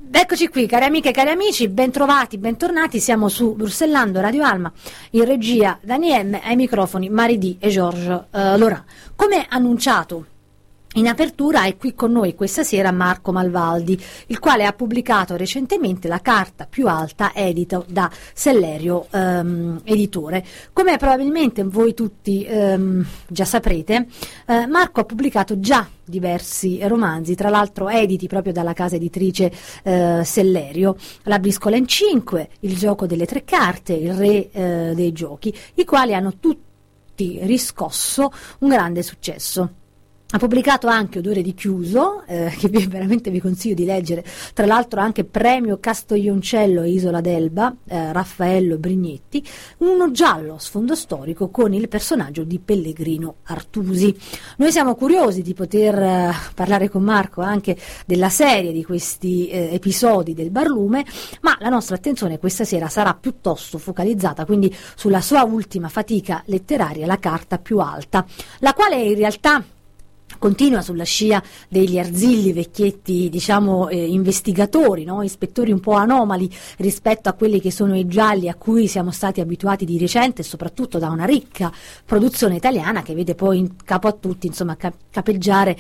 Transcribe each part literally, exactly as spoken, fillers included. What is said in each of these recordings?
Eccoci qui, cari amiche e cari amici, bentrovati, bentornati, siamo su Bruxellando Radio Alma, in regia Dani M, ai microfoni Maridì e Georges uh, Laurent. Come annunciato in apertura è qui con noi questa sera Marco Malvaldi, il quale ha pubblicato recentemente la carta più alta edita da Sellerio ehm, editore. Come probabilmente voi tutti ehm, già saprete, eh, Marco ha pubblicato già diversi romanzi, tra l'altro editi proprio dalla casa editrice eh, Sellerio, La briscola in cinque, Il gioco delle tre carte, Il re eh, dei giochi, i quali hanno tutti riscosso un grande successo. Ha pubblicato anche Odore di chiuso, eh, che vi, veramente vi consiglio di leggere, tra l'altro anche Premio Castoglioncello e Isola d'Elba, eh, Raffaello Brignetti, uno giallo a sfondo storico con il personaggio di Pellegrino Artusi. Noi siamo curiosi di poter eh, parlare con Marco anche della serie di questi eh, episodi del Barlume, ma la nostra attenzione questa sera sarà piuttosto focalizzata quindi sulla sua ultima fatica letteraria, La carta più alta, la quale in realtà continua sulla scia degli Arzilli, vecchietti diciamo eh, investigatori, no? Ispettori un po' anomali rispetto a quelli che sono i gialli a cui siamo stati abituati di recente, e soprattutto da una ricca produzione italiana che vede poi in capo a tutti insomma cap- capeggiare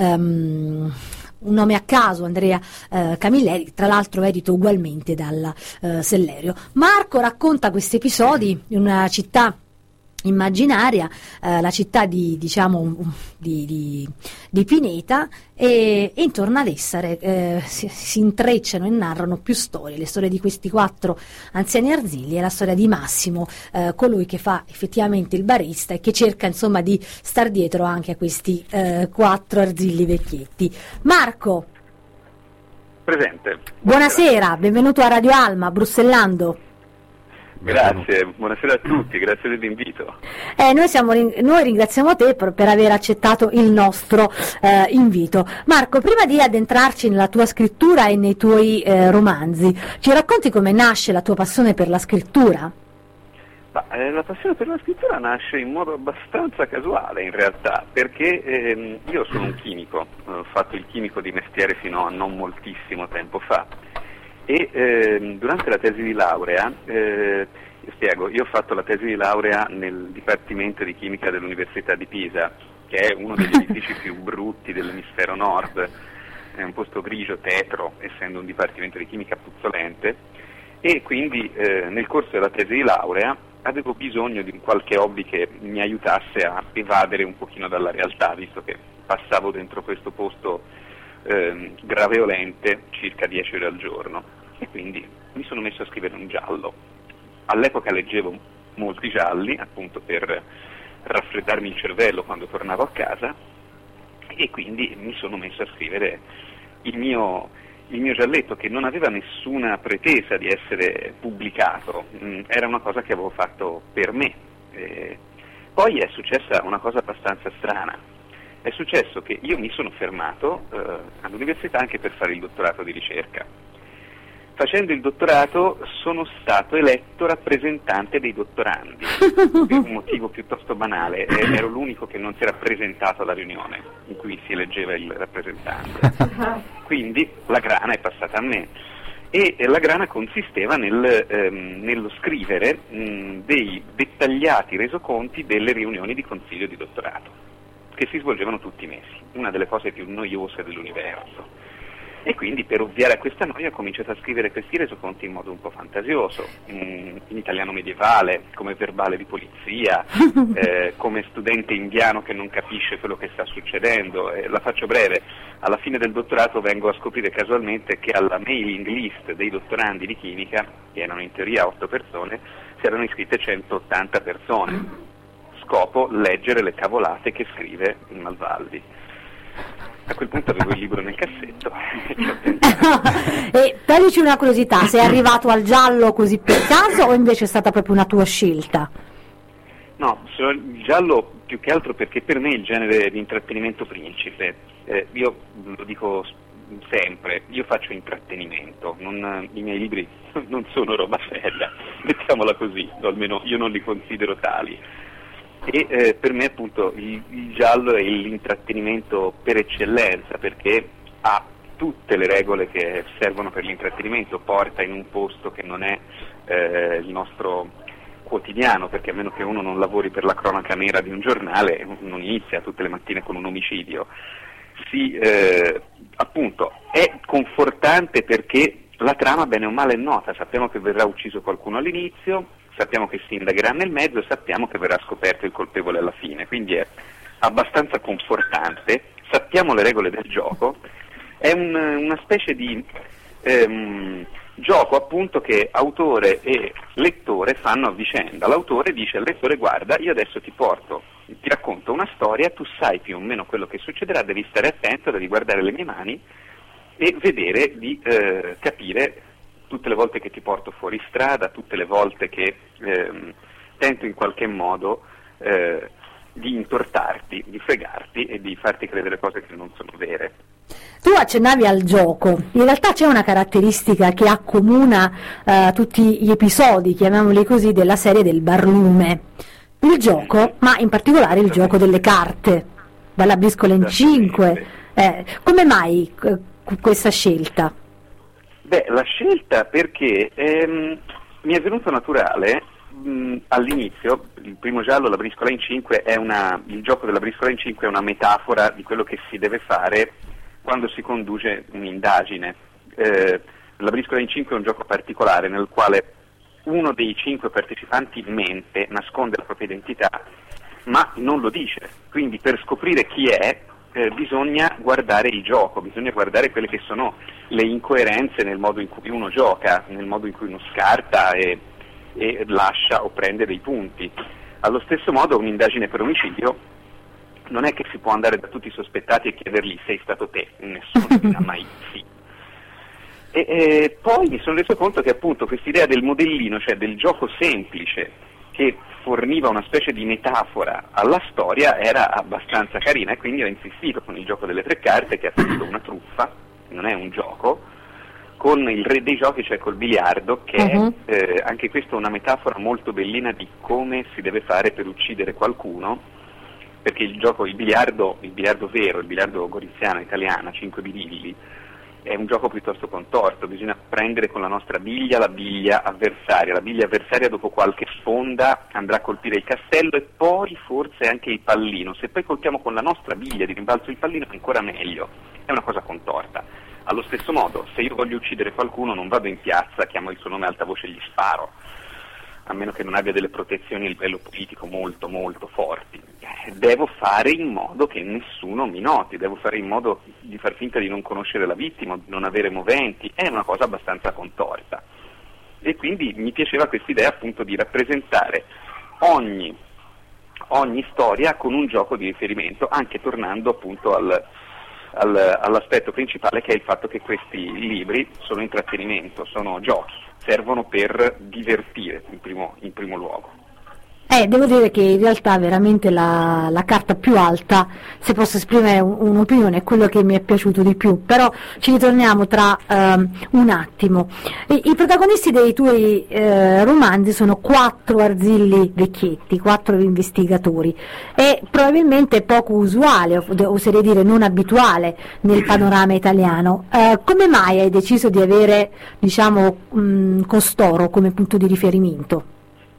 um, un nome a caso, Andrea eh, Camilleri, tra l'altro edito ugualmente dalla eh, Sellerio. Marco racconta questi episodi in una città immaginaria, eh, la città di, diciamo, di, di, di Pineta, e, e intorno ad essa eh, si, si intrecciano e narrano più storie, le storie di questi quattro anziani Arzilli e la storia di Massimo, eh, colui che fa effettivamente il barista e che cerca insomma di star dietro anche a questi eh, quattro Arzilli vecchietti. Marco, presente. Buonasera, benvenuto a Radio Alma, Bruxellando. Grazie, buonasera a tutti, grazie dell'invito. Eh, noi, siamo, noi ringraziamo te per, per aver accettato il nostro eh, invito. Marco, prima di addentrarci nella tua scrittura e nei tuoi eh, romanzi, ci racconti come nasce la tua passione per la scrittura? Ma, eh, la passione per la scrittura nasce in modo abbastanza casuale in realtà, perché ehm, io sono un chimico, ho fatto il chimico di mestiere fino a non moltissimo tempo fa. E eh, durante la tesi di laurea, eh, io spiego, io ho fatto la tesi di laurea nel Dipartimento di Chimica dell'Università di Pisa, che è uno degli edifici più brutti dell'emisfero nord, è un posto grigio, tetro, essendo un dipartimento di chimica puzzolente, e quindi eh, nel corso della tesi di laurea avevo bisogno di qualche hobby che mi aiutasse a evadere un pochino dalla realtà, visto che passavo dentro questo posto Eh, graveolente circa dieci ore al giorno, e quindi mi sono messo a scrivere un giallo. All'epoca leggevo molti gialli appunto per raffreddarmi il cervello quando tornavo a casa, e quindi mi sono messo a scrivere il mio, il mio gialletto, che non aveva nessuna pretesa di essere pubblicato, mm, era una cosa che avevo fatto per me. Eh, poi è successa una cosa abbastanza strana. È successo che io mi sono fermato eh, all'università anche per fare il dottorato di ricerca. Facendo il dottorato sono stato eletto rappresentante dei dottorandi, per un motivo piuttosto banale, ero l'unico che non si era presentato alla riunione in cui si eleggeva il rappresentante. Quindi la grana è passata a me. E la grana consisteva nel, ehm, nello scrivere mh, dei dettagliati resoconti delle riunioni di consiglio di dottorato, che si svolgevano tutti i mesi, una delle cose più noiose dell'universo. E quindi per ovviare a questa noia ho cominciato a scrivere questi resoconti in modo un po' fantasioso, in, in italiano medievale, come verbale di polizia, eh, come studente indiano che non capisce quello che sta succedendo. Eh, la faccio breve, alla fine del dottorato vengo a scoprire casualmente che alla mailing list dei dottorandi di chimica, che erano in teoria otto persone, si erano iscritte centottanta persone. Scopo leggere le cavolate che scrive il Malvaldi. A quel punto avevo il libro nel cassetto e ci ho tentato. E toglici una curiosità, sei arrivato al giallo così per caso o invece è stata proprio una tua scelta? No, sono il giallo più che altro perché per me è il genere di intrattenimento principe. Eh, io lo dico sempre, io faccio intrattenimento, non, i miei libri non sono roba seria, mettiamola così, o almeno io non li considero tali. E eh, per me appunto il, il giallo è l'intrattenimento per eccellenza, perché ha tutte le regole che servono per l'intrattenimento, porta in un posto che non è eh, il nostro quotidiano, perché a meno che uno non lavori per la cronaca nera di un giornale, non inizia tutte le mattine con un omicidio. Si, eh, appunto, è confortante perché la trama bene o male è nota, sappiamo che verrà ucciso qualcuno all'inizio, sappiamo che si indagherà nel mezzo e sappiamo che verrà scoperto il colpevole alla fine, quindi è abbastanza confortante, sappiamo le regole del gioco, è un, una specie di ehm, gioco appunto che autore e lettore fanno a vicenda. L'autore dice al lettore: guarda, io adesso ti porto, ti racconto una storia, tu sai più o meno quello che succederà, devi stare attento, devi guardare le mie mani e vedere di eh, capire tutte le volte che ti porto fuori strada, tutte le volte che ehm, tento in qualche modo eh, di intortarti, di fregarti e di farti credere cose che non sono vere. Tu accennavi al gioco, in realtà c'è una caratteristica che accomuna eh, tutti gli episodi, chiamiamoli così, della serie del barlume. Il gioco, ma in particolare il gioco delle carte, dalla briscola in cinque. Eh, come mai eh, questa scelta? Beh, la scelta perché ehm, mi è venuto naturale mh, all'inizio. Il primo giallo, la briscola in cinque, è una, il gioco della briscola in cinque è una metafora di quello che si deve fare quando si conduce un'indagine. Eh, la briscola in cinque è un gioco particolare nel quale uno dei cinque partecipanti mente, nasconde la propria identità, ma non lo dice. Quindi per scoprire chi è eh, bisogna guardare il gioco, bisogna guardare quelle che sono le incoerenze nel modo in cui uno gioca, nel modo in cui uno scarta e, e lascia o prende dei punti. Allo stesso modo un'indagine per omicidio non è che si può andare da tutti i sospettati e chiedergli: sei stato te? Nessuno dirà mai sì. E, e poi mi sono reso conto che appunto quest'idea del modellino, cioè del gioco semplice che forniva una specie di metafora alla storia, era abbastanza carina, e quindi ho insistito con il gioco delle tre carte, che è appunto una truffa, non è un gioco, con il re dei giochi, cioè col biliardo, che uh-huh. è eh, anche questa una metafora molto bellina di come si deve fare per uccidere qualcuno, perché il gioco, il biliardo, il biliardo vero, il biliardo goriziano, italiano, cinque birilli, è un gioco piuttosto contorto. Bisogna prendere con la nostra biglia la biglia avversaria, la biglia avversaria dopo qualche sponda andrà a colpire il castello e poi forse anche il pallino. Se poi colpiamo con la nostra biglia di rimbalzo il pallino è ancora meglio, è una cosa contorta. Allo stesso modo, se io voglio uccidere qualcuno non vado in piazza, chiamo il suo nome a alta voce e gli sparo, a meno che non abbia delle protezioni a livello politico molto molto forti. Devo fare in modo che nessuno mi noti, devo fare in modo di far finta di non conoscere la vittima, di non avere moventi, è una cosa abbastanza contorta. E quindi mi piaceva quest'idea appunto di rappresentare ogni, ogni storia con un gioco di riferimento, anche tornando appunto al, al, all'aspetto principale, che è il fatto che questi libri sono intrattenimento, sono giochi, servono per divertire in primo, in primo luogo. Eh, devo dire che in realtà veramente la, la carta più alta, se posso esprimere un, un'opinione, è quello che mi è piaciuto di più, però ci ritorniamo tra um, un attimo. I, I protagonisti dei tuoi eh, romanzi sono quattro arzilli vecchietti, quattro investigatori, e probabilmente poco usuale, oserei dire non abituale nel panorama italiano. Eh, come mai hai deciso di avere, diciamo, mh, costoro come punto di riferimento?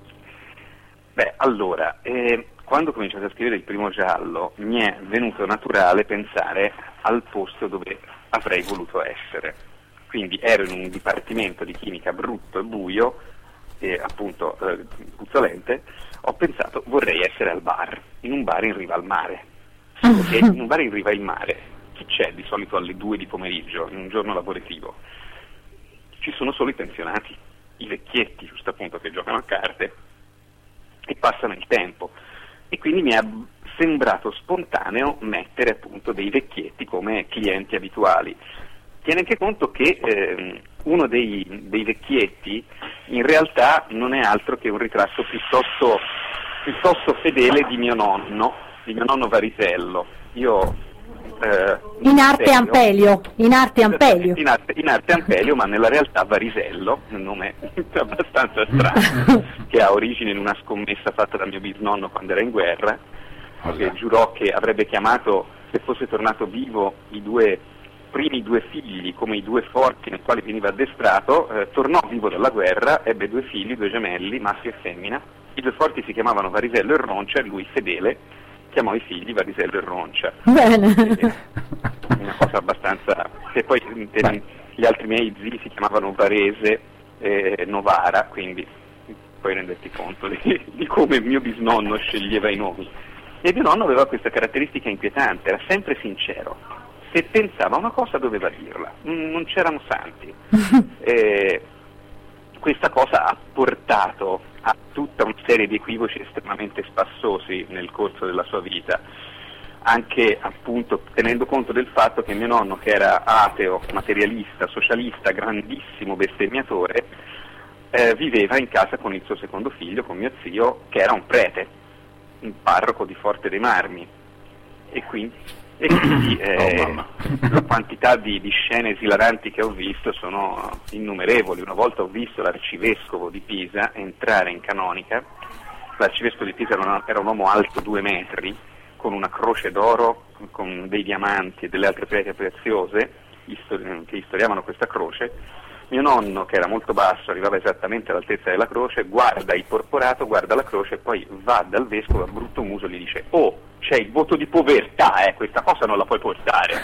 Beh, allora, eh, quando ho cominciato a scrivere il primo giallo mi è venuto naturale pensare al posto dove avrei voluto essere. Quindi ero in un dipartimento di chimica brutto e buio, e appunto eh, puzzolente, ho pensato vorrei essere al bar, in un bar in riva al mare. Solo che in un bar in riva al mare, chi c'è di solito alle due di pomeriggio, in un giorno lavorativo? Ci sono solo i pensionati, i vecchietti, giusto appunto, che giocano a carte e passano il tempo, e quindi mi è sembrato spontaneo mettere appunto dei vecchietti come clienti abituali. Tiene anche conto che eh, uno dei, dei vecchietti in realtà non è altro che un ritratto piuttosto, piuttosto fedele di mio nonno, di mio nonno Varisello. Io Eh, in arte Ampelio, in arte Ampelio. In arte, in arte Ampelio, ma nella realtà Varisello, un nome abbastanza strano, che ha origine in una scommessa fatta da mio bisnonno quando era in guerra, che giurò che avrebbe chiamato, se fosse tornato vivo, i due primi due figli come i due forti nei quali veniva addestrato, eh, tornò vivo dalla guerra, ebbe due figli, due gemelli, maschio e femmina. I due forti si chiamavano Varisello e Roncia e lui, fedele, chiamò i figli Varisello e Roncia. Bene. E, una cosa abbastanza... E poi eh, gli altri miei zii si chiamavano Varese e Novara, quindi poi rendetti conto di, di come mio bisnonno sceglieva i nomi. E mio nonno aveva questa caratteristica inquietante, era sempre sincero. Se pensava una cosa doveva dirla, non c'erano santi. E questa cosa ha portato a tutta una serie di equivoci estremamente spassosi nel corso della sua vita, anche appunto tenendo conto del fatto che mio nonno, che era ateo, materialista, socialista, grandissimo bestemmiatore, eh, viveva in casa con il suo secondo figlio, con mio zio, che era un prete, un parroco di Forte dei Marmi, e quindi, e quindi eh, oh, la quantità di, di scene esilaranti che ho visto sono innumerevoli. Una volta ho visto l'arcivescovo di Pisa entrare in canonica. L'arcivescovo di Pisa era un, era un uomo alto due metri, con una croce d'oro, con dei diamanti e delle altre pietre preziose istori- che istoriavano questa croce. Mio nonno, che era molto basso, arrivava esattamente all'altezza della croce, guarda il porporato, guarda la croce e poi va dal vescovo a brutto muso e gli dice: oh, c'è il voto di povertà, eh, questa cosa non la puoi portare.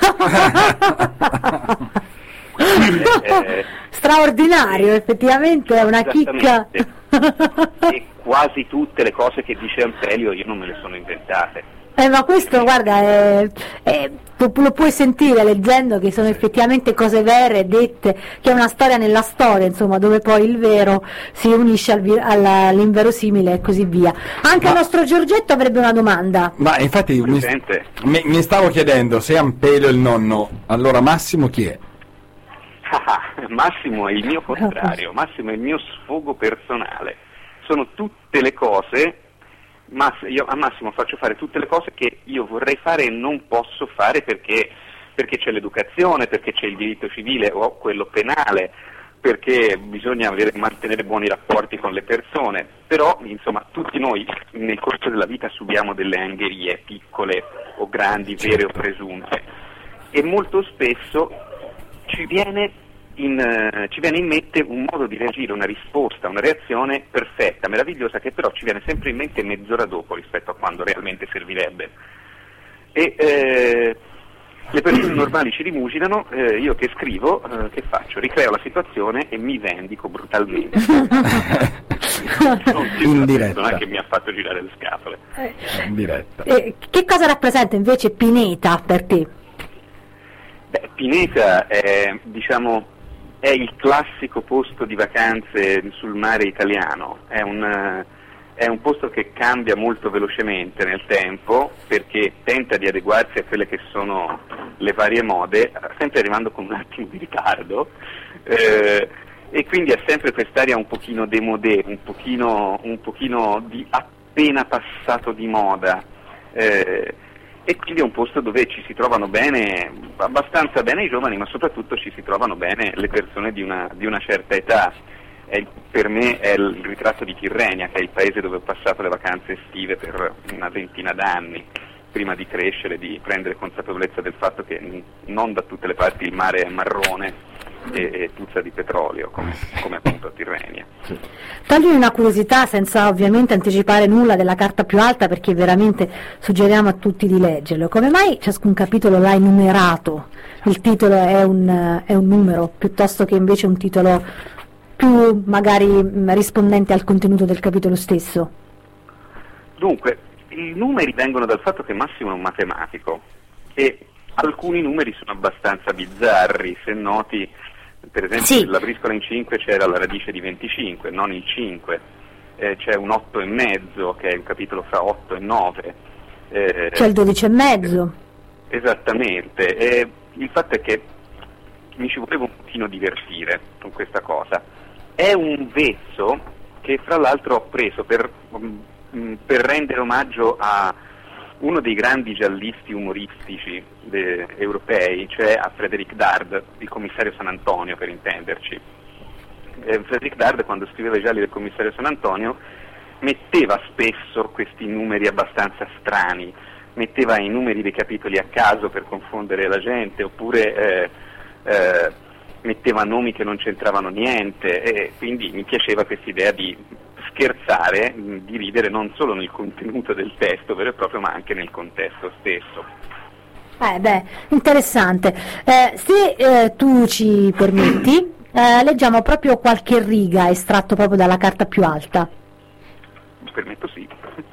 Quindi, eh, straordinario, effettivamente è una chicca. E quasi tutte le cose che dice Ampelio io non me le sono inventate. Eh, ma questo, guarda, è, è, lo, lo puoi sentire leggendo che sono effettivamente cose vere, dette, che è una storia nella storia, insomma, dove poi il vero si unisce al, alla, all'inverosimile e così via. Anche ma, il nostro Giorgetto avrebbe una domanda. Ma infatti mi, mi, mi stavo chiedendo se Ampelio è il nonno, allora Massimo chi è? Massimo è il mio contrario, Massimo è il mio sfogo personale. Sono tutte le cose... Mass- io a Massimo faccio fare tutte le cose che io vorrei fare e non posso fare perché, perché c'è l'educazione, perché c'è il diritto civile o quello penale, perché bisogna avere, mantenere buoni rapporti con le persone. Però insomma tutti noi nel corso della vita subiamo delle angherie piccole o grandi, vere o presunte, e molto spesso ci viene In, uh, ci viene in mente un modo di reagire, una risposta, una reazione perfetta, meravigliosa, che però ci viene sempre in mente mezz'ora dopo rispetto a quando realmente servirebbe. E eh, le persone normali ci rimuginano, eh, io che scrivo, eh, che faccio? Ricreo la situazione e mi vendico brutalmente. Non in diretta. Non è che mi ha fatto girare le scatole. In diretta. Eh, che cosa rappresenta invece Pineta per te? Beh, Pineta è, diciamo, è il classico posto di vacanze sul mare italiano, è un, è un posto che cambia molto velocemente nel tempo perché tenta di adeguarsi a quelle che sono le varie mode, sempre arrivando con un attimo di ritardo, eh, e quindi ha sempre quest'aria un pochino démodé, un pochino, un pochino di appena passato di moda. Eh, E quindi è un posto dove ci si trovano bene, abbastanza bene i giovani, ma soprattutto ci si trovano bene le persone di una, di una certa età. È il, per me è il ritratto di Tirrenia, che è il paese dove ho passato le vacanze estive per una ventina d'anni, prima di crescere, di prendere consapevolezza del fatto che non da tutte le parti il mare è marrone e, e puzza di petrolio, come, come appunto a Tirrenia. Toglimi una curiosità, senza ovviamente anticipare nulla della carta più alta, perché veramente suggeriamo a tutti di leggerlo. Come mai ciascun capitolo l'hai numerato? Il titolo è un, è un numero, piuttosto che invece un titolo più magari rispondente al contenuto del capitolo stesso? Dunque, i numeri vengono dal fatto che Massimo è un matematico e alcuni numeri sono abbastanza bizzarri. Se noti, per esempio, sì. nella briscola in cinque c'era la radice di venticinque, non il cinque, eh, c'è un otto e mezzo che è un capitolo fra otto e nove, eh, c'è il dodici e mezzo, eh, esattamente. E il fatto è che mi ci volevo un pochino divertire con questa cosa. È un vezzo che fra l'altro ho preso per per rendere omaggio a uno dei grandi giallisti umoristici de, europei, cioè a Frederick Dard, il commissario San Antonio, per intenderci. Eh, Frederick Dard, quando scriveva i gialli del commissario San Antonio, metteva spesso questi numeri abbastanza strani, metteva i numeri dei capitoli a caso per confondere la gente, oppure eh, eh, metteva nomi che non c'entravano niente, e quindi mi piaceva questa idea di scherzare, di ridere non solo nel contenuto del testo vero e proprio, ma anche nel contesto stesso. Eh beh, interessante. Eh, se eh, tu ci permetti, eh, leggiamo proprio qualche riga estratto proprio dalla carta più alta. Mi permetto, sì.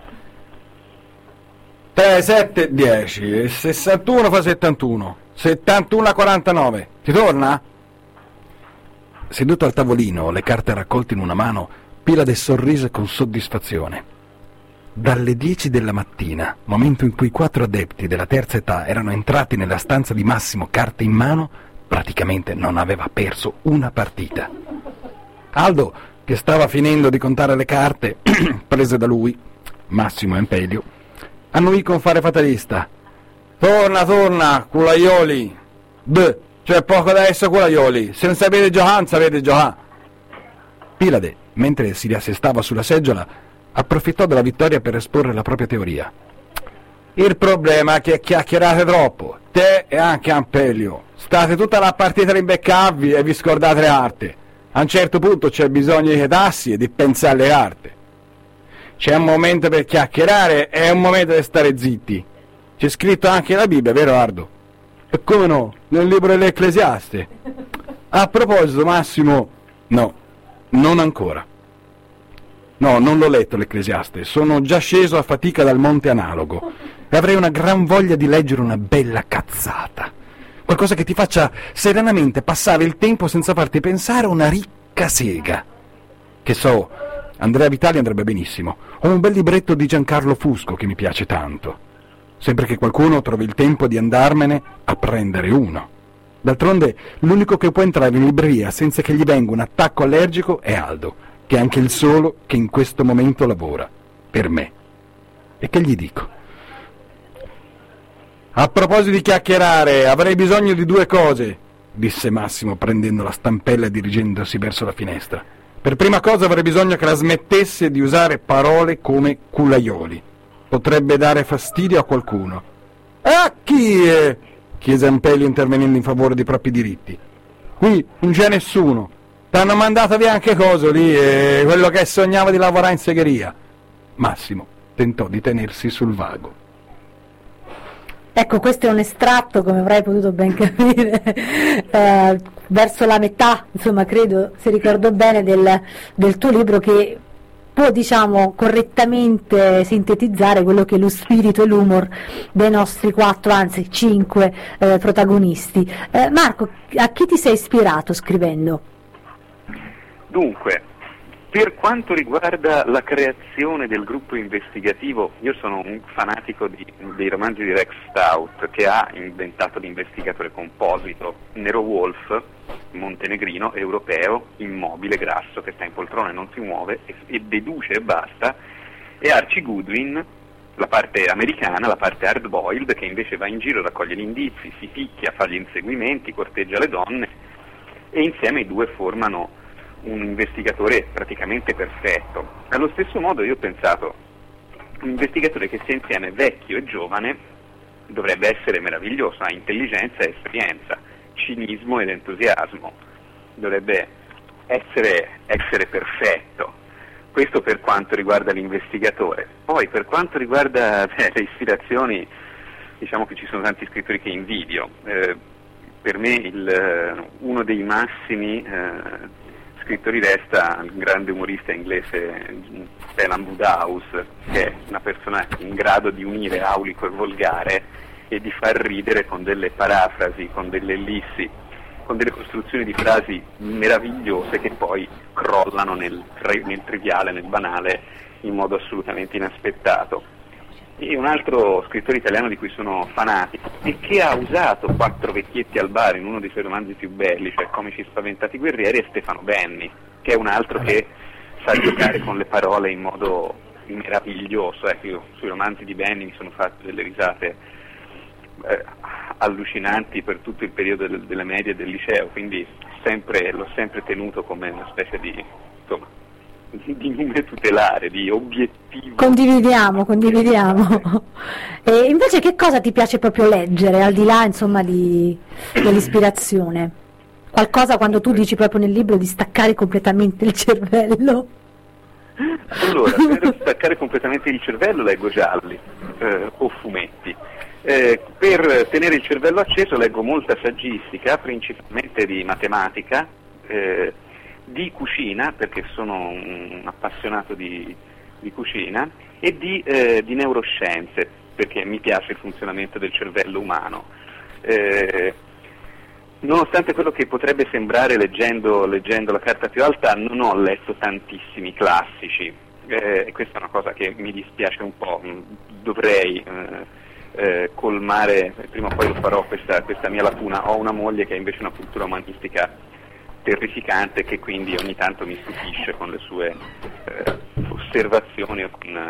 tre, sette, dieci, sessantuno fa settantuno, settantuno a quarantanove. Ti torna? Seduto al tavolino, le carte raccolte in una mano, Pilade sorrise con soddisfazione. Dalle dieci della mattina, momento in cui i quattro adepti della terza età erano entrati nella stanza di Massimo carte in mano, praticamente non aveva perso una partita. Aldo, che stava finendo di contare le carte prese da lui, Massimo e Ampelio, annuì con fare fatalista. Torna, torna, culaioli! Beh, c'è poco da essere culaioli, se non sapete giocare, non sapete giocare. Pilade, mentre si riassestava sulla seggiola, approfittò della vittoria per esporre la propria teoria. Il problema è che chiacchierate troppo, te e anche Ampelio. State tutta la partita a rimbeccarvi e vi scordate le carte. A un certo punto c'è bisogno di chetarsi e di pensare alle carte. C'è un momento per chiacchierare e un momento per stare zitti. C'è scritto anche nella Bibbia, vero Ardo? E come no? Nel libro dell'Ecclesiaste. A proposito, Massimo, no, non ancora. No, non l'ho letto l'Ecclesiaste, sono già sceso a fatica dal monte Analogo e avrei una gran voglia di leggere una bella cazzata. Qualcosa che ti faccia serenamente passare il tempo senza farti pensare a una ricca sega. Che so, Andrea Vitali andrebbe benissimo. Ho un bel libretto di Giancarlo Fusco che mi piace tanto. Sempre che qualcuno trovi il tempo di andarmene a prendere uno. D'altronde, l'unico che può entrare in libreria senza che gli venga un attacco allergico è Aldo, che è anche il solo che in questo momento lavora, per me. E che gli dico? A proposito di chiacchierare, avrei bisogno di due cose, disse Massimo prendendo la stampella e dirigendosi verso la finestra. Per prima cosa avrei bisogno che la smettesse di usare parole come culaioli. Potrebbe dare fastidio a qualcuno. E a chi è? Chiese Ampelio intervenendo in favore dei propri diritti. Qui non c'è nessuno. T'hanno mandato via anche coso lì, e quello che sognava di lavorare in segheria. Massimo tentò di tenersi sul vago. Ecco, questo è un estratto, come avrai potuto ben capire, eh, verso la metà, insomma, credo, se ricordo bene, del, del tuo libro, che può, diciamo, correttamente sintetizzare quello che è lo spirito e l'humor dei nostri quattro, anzi cinque eh, protagonisti. Eh, Marco, a chi ti sei ispirato scrivendo? Dunque, per quanto riguarda la creazione del gruppo investigativo, io sono un fanatico di, dei romanzi di Rex Stout, che ha inventato l'investigatore composito, Nero Wolf, montenegrino, europeo, immobile, grasso, che sta in poltrona e non si muove, e, e deduce e basta, e Archie Goodwin, la parte americana, la parte hard-boiled, che invece va in giro, raccoglie gli indizi, si picchia, fa gli inseguimenti, corteggia le donne, e insieme i due formano un investigatore praticamente perfetto. Allo stesso modo io ho pensato, un investigatore che sia insieme vecchio e giovane dovrebbe essere meraviglioso, ha intelligenza e esperienza, cinismo ed entusiasmo, dovrebbe essere, essere perfetto. Questo per quanto riguarda l'investigatore. Poi per quanto riguarda beh, le ispirazioni, diciamo che ci sono tanti scrittori che invidio. Eh, per me il, uno dei massimi eh, scrittori resta il grande umorista inglese Phelan Wodehouse, che è una persona in grado di unire aulico e volgare e di far ridere con delle parafrasi, con delle ellissi, con delle costruzioni di frasi meravigliose che poi crollano nel, nel triviale, nel banale, in modo assolutamente inaspettato. E un altro scrittore italiano di cui sono fanatico e che ha usato Quattro vecchietti al bar in uno dei suoi romanzi più belli, cioè Comici spaventati guerrieri, è Stefano Benni, che è un altro che sa giocare con le parole in modo meraviglioso. Ecco, io sui romanzi di Benni mi sono fatto delle risate eh, allucinanti per tutto il periodo del, delle medie e del liceo, quindi sempre, l'ho sempre tenuto come una specie di, insomma, di numero tutelare, di obiettivo. Condividiamo, condividiamo. E invece che cosa ti piace proprio leggere, al di là insomma di, dell'ispirazione? Qualcosa quando tu dici proprio nel libro di staccare completamente il cervello? Allora, per staccare completamente il cervello leggo gialli eh, o fumetti. Eh, per tenere il cervello acceso leggo molta saggistica, principalmente di matematica, eh, di cucina, perché sono un appassionato di, di cucina, e di, eh, di neuroscienze, perché mi piace il funzionamento del cervello umano. Eh, nonostante quello che potrebbe sembrare leggendo, leggendo la carta più alta, non ho letto tantissimi classici, eh, e questa è una cosa che mi dispiace un po', dovrei... Eh, Eh, colmare, prima o poi lo farò, questa, questa mia lacuna. Ho una moglie che ha invece una cultura umanistica terrificante, che quindi ogni tanto mi stupisce con le sue eh, osservazioni o con,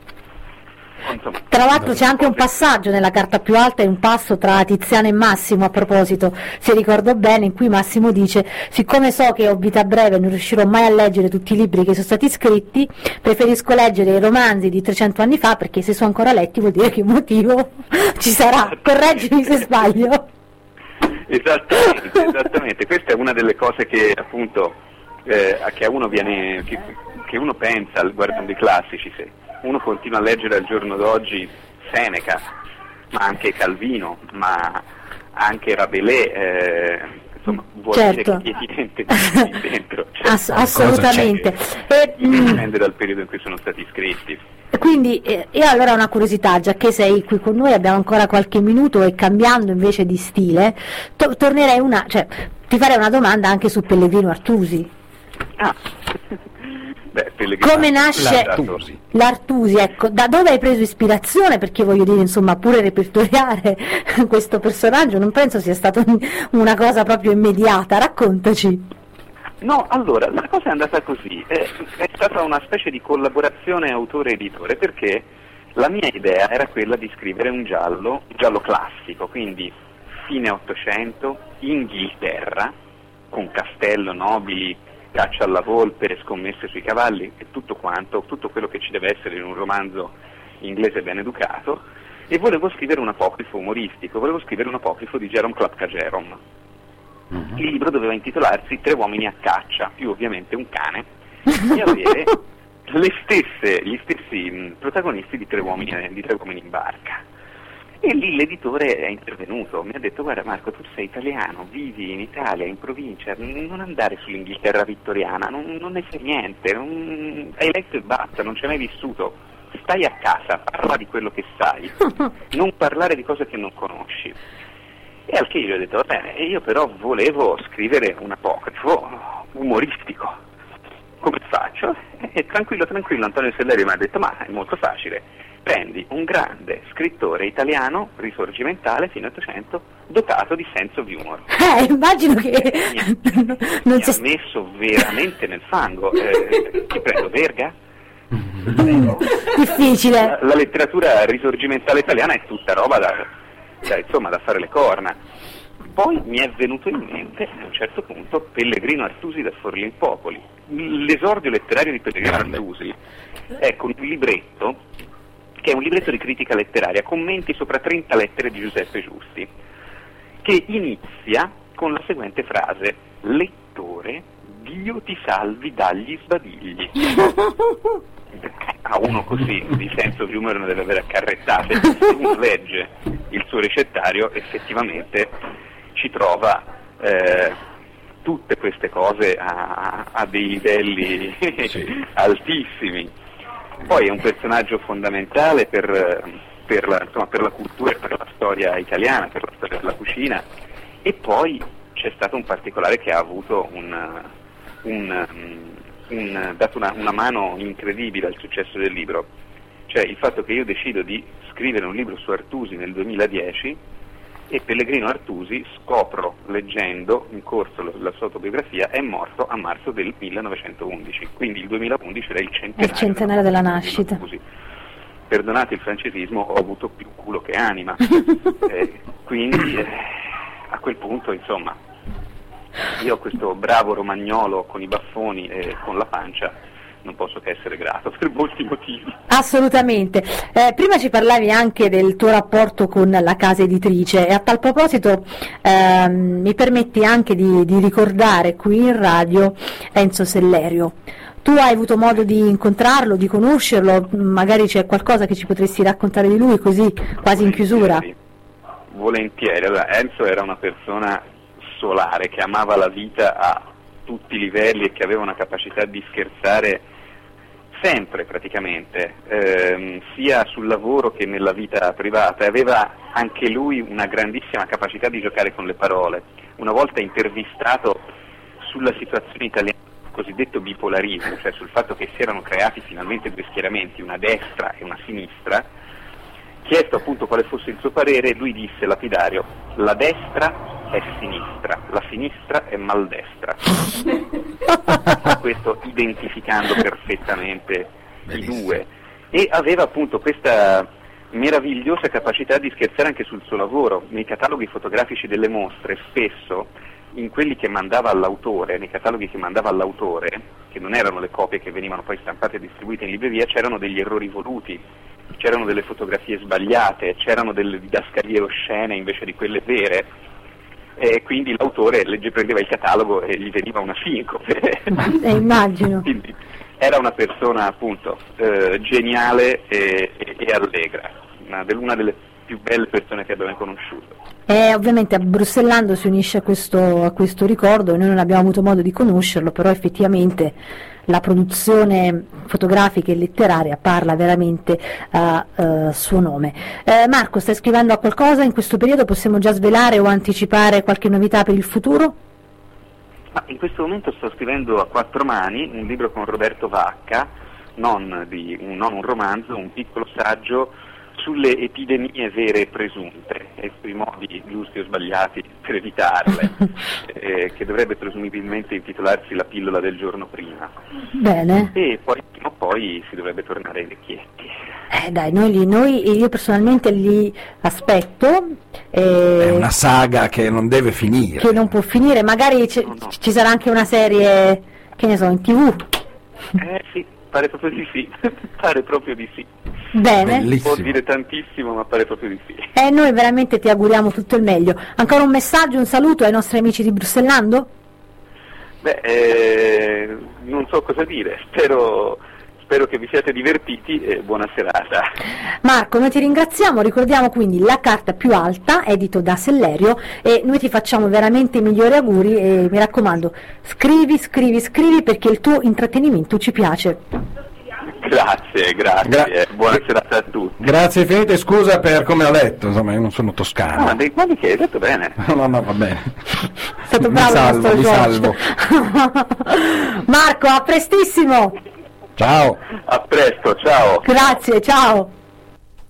eh, insomma, tra l'altro c'è anche un passaggio nella carta più alta, è un passo tra Tiziano e Massimo, a proposito, se ricordo bene, in cui Massimo dice: siccome so che ho vita breve e non riuscirò mai a leggere tutti i libri che sono stati scritti, preferisco leggere i romanzi di trecento anni fa, perché se sono ancora letti vuol dire che un motivo ci sarà. Correggimi se sbaglio. Esattamente, esattamente. Questa è una delle cose che appunto eh, che a uno viene, che, che uno pensa guardando i classici. Se uno continua a leggere al giorno d'oggi Seneca, ma anche Calvino, ma anche Rabelais, eh, insomma, vuol certo. dire che evidentemente dentro c'è Ass- assolutamente. E, e, dipende dal periodo in cui sono stati scritti. Quindi eh, io allora ho una curiosità, già che sei qui con noi, abbiamo ancora qualche minuto, e cambiando invece di stile, to- tornerei una, cioè ti farei una domanda anche su Pellegrino Artusi. Ah. Beh, Pellegrino come nasce l'Artusi. l'Artusi, ecco, da dove hai preso ispirazione? Perché voglio dire, insomma, pure repertoriare questo personaggio non penso sia stata una cosa proprio immediata, raccontaci. No, allora, la cosa è andata così, è, è stata una specie di collaborazione autore-editore, perché la mia idea era quella di scrivere un giallo, un giallo classico, quindi fine Ottocento, Inghilterra, con castello, nobili, caccia alla volpe, scommesse sui cavalli e tutto quanto, tutto quello che ci deve essere in un romanzo inglese ben educato, e volevo scrivere un apocrifo umoristico, volevo scrivere un apocrifo di Jerome Klapka Jerome. Il libro doveva intitolarsi Tre uomini a caccia, più ovviamente un cane, e avere le stesse, gli stessi mh, protagonisti di tre, uomini, di tre uomini in barca. E lì l'editore è intervenuto, mi ha detto: guarda Marco, tu sei italiano, vivi in Italia, in provincia, non andare sull'Inghilterra vittoriana, non, non ne sai niente, non, hai letto e basta, non ci hai mai vissuto, stai a casa, parla di quello che sai, non parlare di cose che non conosci. E al che io ho detto: va bene, e io però volevo scrivere un apocrifo umoristico, come faccio? E tranquillo, tranquillo, Antonio Selleri mi ha detto: ma è molto facile, prendi un grande scrittore italiano, risorgimentale, fine Ottocento, dotato di senso di humor. Eh, immagino che mi, non mi si ha messo veramente nel fango. Eh, chi prendo, Verga? difficile. La, la letteratura risorgimentale italiana è tutta roba da... Cioè, insomma, da fare le corna. Poi mi è venuto in mente a un certo punto Pellegrino Artusi da Forlimpopoli. L'esordio letterario di Pellegrino Artusi è con un libretto che è un libretto di critica letteraria, commenti sopra trenta lettere di Giuseppe Giusti, che inizia con la seguente frase: lettore, Dio ti salvi dagli sbadigli. A uno così di senso di umore non deve avere accarrettate. Se uno legge il suo ricettario, effettivamente ci trova eh, tutte queste cose a, a dei livelli sì. altissimi. Poi è un personaggio fondamentale per, per, la, insomma, per la cultura e per la storia italiana, per la storia della cucina. E poi c'è stato un particolare che ha avuto un, un Un, dato una, una mano incredibile al successo del libro, cioè il fatto che io decido di scrivere un libro su Artusi nel duemiladieci e Pellegrino Artusi, scopro leggendo in corso la, la sua autobiografia, è morto a marzo del millenovecentoundici, quindi il duemilaundici era il centenario, il centenario della nascita. Artusi. Perdonate il francesismo, ho avuto più culo che anima. eh, quindi eh, a quel punto, insomma, io ho questo bravo romagnolo con i baffoni e con la pancia, non posso che essere grato per molti motivi. Assolutamente. Eh, prima ci parlavi anche del tuo rapporto con la casa editrice e a tal proposito ehm, mi permetti anche di, di ricordare qui in radio Enzo Sellerio. Tu hai avuto modo di incontrarlo, di conoscerlo, magari c'è qualcosa che ci potresti raccontare di lui così quasi in chiusura? Volentieri. Allora, Enzo era una persona solare che amava la vita a tutti i livelli e che aveva una capacità di scherzare sempre praticamente, ehm, sia sul lavoro che nella vita privata. Aveva anche lui una grandissima capacità di giocare con le parole. Una volta intervistato sulla situazione italiana, cosiddetto bipolarismo, cioè sul fatto che si erano creati finalmente due schieramenti, una destra e una sinistra, chiesto appunto quale fosse il suo parere, lui disse lapidario: la destra è sinistra, la sinistra è maldestra. Questo identificando perfettamente Bellissimo. I due. E aveva appunto questa meravigliosa capacità di scherzare anche sul suo lavoro. Nei cataloghi fotografici delle mostre, spesso in quelli che mandava all'autore, nei cataloghi che mandava all'autore, che non erano le copie che venivano poi stampate e distribuite in libreria, c'erano degli errori voluti, c'erano delle fotografie sbagliate, c'erano delle didascalie oscene invece di quelle vere. E quindi l'autore legge, prendeva il catalogo e gli veniva una sincope. Eh, immagino. Quindi era una persona appunto eh, geniale e, e, e allegra, una, una delle più belle persone che abbiamo conosciuto. E ovviamente a Bruxellando si unisce a questo, a questo ricordo, noi non abbiamo avuto modo di conoscerlo, però effettivamente la produzione fotografica e letteraria parla veramente a uh, suo nome. Eh, Marco, stai scrivendo a qualcosa in questo periodo? Possiamo già svelare o anticipare qualche novità per il futuro? Ah, in questo momento sto scrivendo a quattro mani un libro con Roberto Vacca, non, di, un, non un romanzo, un piccolo saggio sulle epidemie vere e presunte e sui modi giusti o sbagliati per evitarle, eh, che dovrebbe presumibilmente intitolarsi La pillola del giorno prima. Bene. E poi prima o poi si dovrebbe tornare ai vecchietti. Eh dai, noi, li, noi io personalmente li aspetto. Eh, È una saga che non deve finire. Che non può finire, magari c- No, no. ci sarà anche una serie, che ne so, in tivù. Eh sì, pare proprio di sì, pare proprio di sì. Bene. Bellissimo. Può dire tantissimo, ma pare proprio di sì. E noi veramente ti auguriamo tutto il meglio. Ancora un messaggio, un saluto ai nostri amici di Bruxellando? Beh, eh, non so cosa dire, spero, spero che vi siate divertiti e buona serata. Marco, noi ti ringraziamo, ricordiamo quindi La carta più alta, edito da Sellerio, e noi ti facciamo veramente i migliori auguri e mi raccomando, scrivi, scrivi, scrivi perché il tuo intrattenimento ci piace. Grazie, grazie, Gra- buona serata a tutti. Grazie infinite, scusa per come ho letto, insomma io non sono toscano. Ah, dei quali che hai detto bene. No, no, va bene. È stato Mi bravo il salvo, nostro mi Giorgio. Marco, a prestissimo! Ciao. A presto, ciao. Grazie, ciao!